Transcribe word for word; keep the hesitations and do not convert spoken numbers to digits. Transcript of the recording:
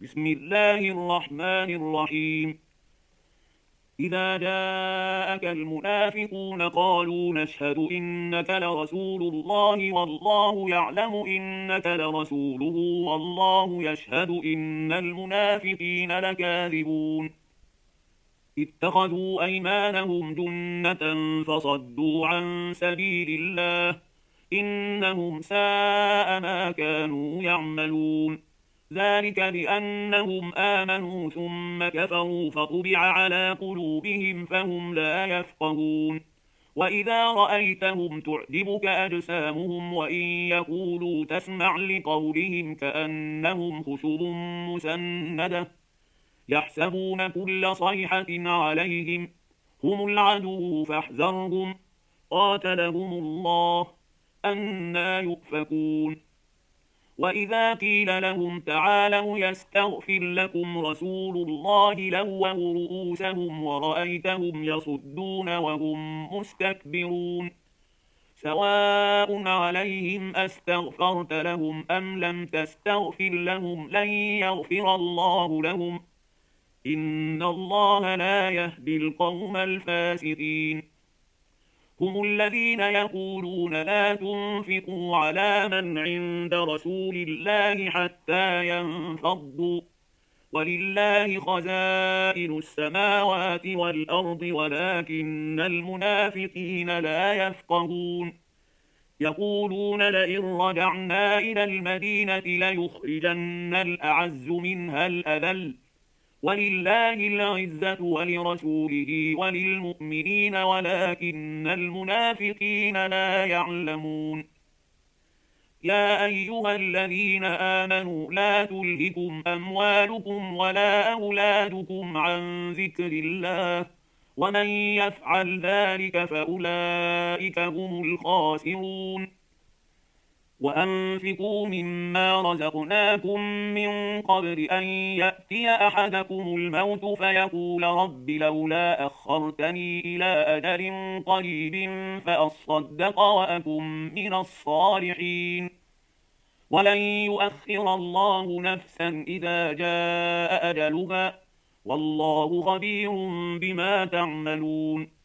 بسم الله الرحمن الرحيم. إذا جاءك المنافقون قالوا نشهد إنك لرسول الله والله يعلم إنك لرسوله والله يشهد إن المنافقين لكاذبون. اتخذوا أيمانهم جنة فصدوا عن سبيل الله إنهم ساء ما كانوا يعملون. ذلك بأنهم آمنوا ثم كفروا فطبع على قلوبهم فهم لا يفقهون. وإذا رأيتهم تعجبك أجسامهم وإن يقولوا تسمع لقولهم كأنهم خشب مسندة يحسبون كل صيحة عليهم هم العدو فاحذرهم قاتلهم الله أنى يؤفكون. وإذا قيل لهم تعالوا يستغفر لكم رسول الله لووا رؤوسهم ورأيتهم يصدون وهم مستكبرون. سواء عليهم أستغفرت لهم أم لم تستغفر لهم لن يغفر الله لهم إن الله لا يهدي القوم الفاسقين. هم الذين يقولون لا تنفقوا على من عند رسول الله حتى ينفضوا ولله خزائن السماوات والأرض ولكن المنافقين لا يفقهون. يقولون لئن رجعنا إلى المدينة ليخرجن الأعز منها الأذل ولله العزة ولرسوله وللمؤمنين ولكن المنافقين لا يعلمون. يا أيها الذين آمنوا لا تلهكم أموالكم ولا أولادكم عن ذكر الله ومن يفعل ذلك فأولئك هم الخاسرون. وأنفقوا مما رزقناكم من قبل أن يأتي أحدكم الموت فيقول رب لولا أخرتني إلى أجل قريب فأصدق وأكن من الصالحين ولن يؤخر الله نفسا إذا جاء أجلها والله خبير بما تعملون.